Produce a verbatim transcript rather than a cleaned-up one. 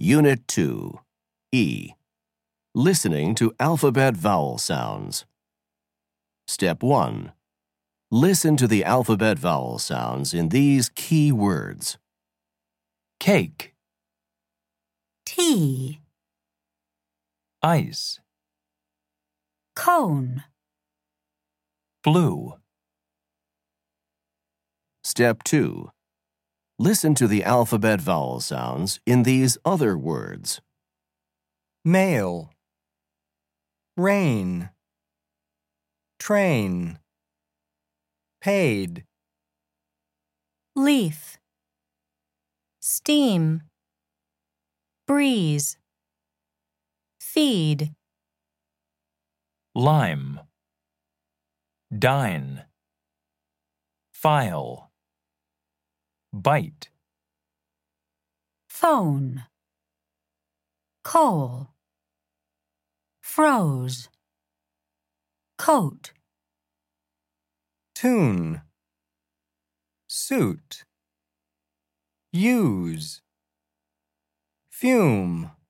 Unit two, E. Listening to alphabet vowel sounds. Step one. Listen to the alphabet vowel sounds in these key words. Cake, tea, ice, cone, blue, Step two. Listen to the alphabet vowel sounds in these other words. mail, rain, train, paid, leaf, steam, breeze, feed, lime, dine, file, bite, phone, coal, froze, coat, tune, suit, use, fume.